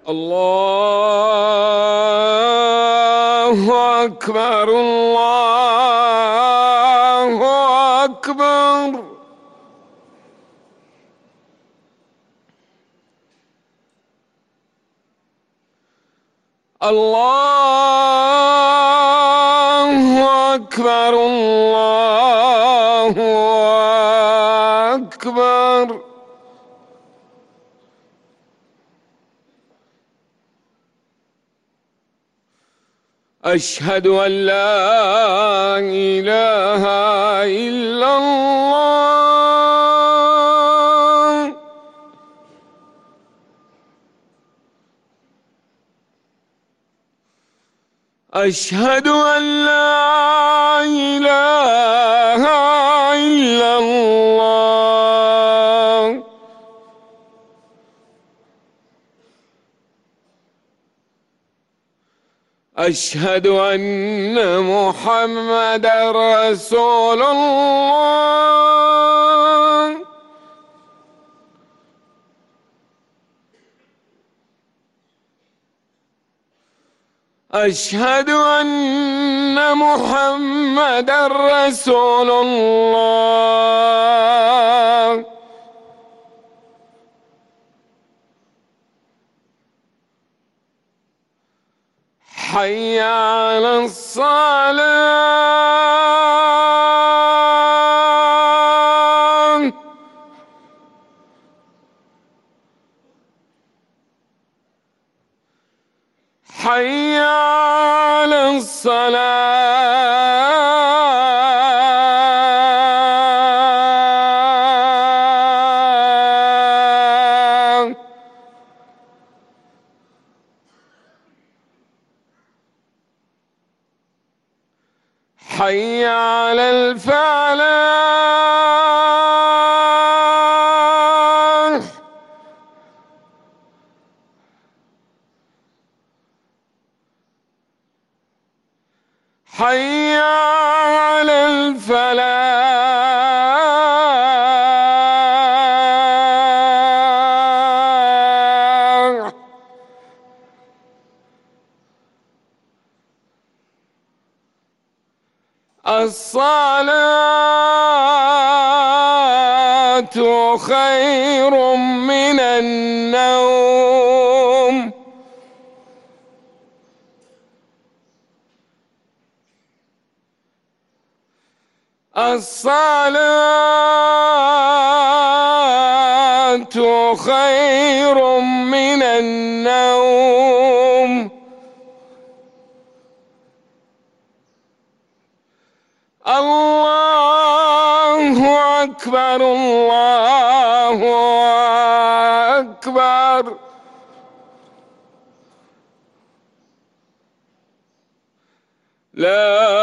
الله أكبر الله أكبر. الله أكبر الله أكبر. أشهد أن لا إله إلا الله. أشهد أن لا إله إلا الله. أشهد أن محمدًا رسول الله. أشهد أن محمدًا رسول الله. حي على الصلاة. حي على الصلاة. حي على الفلاح. حي على الفلاح. الصلاة خير من النوم. الصلاة خير من النوم. الله أكبر الله أكبر. لا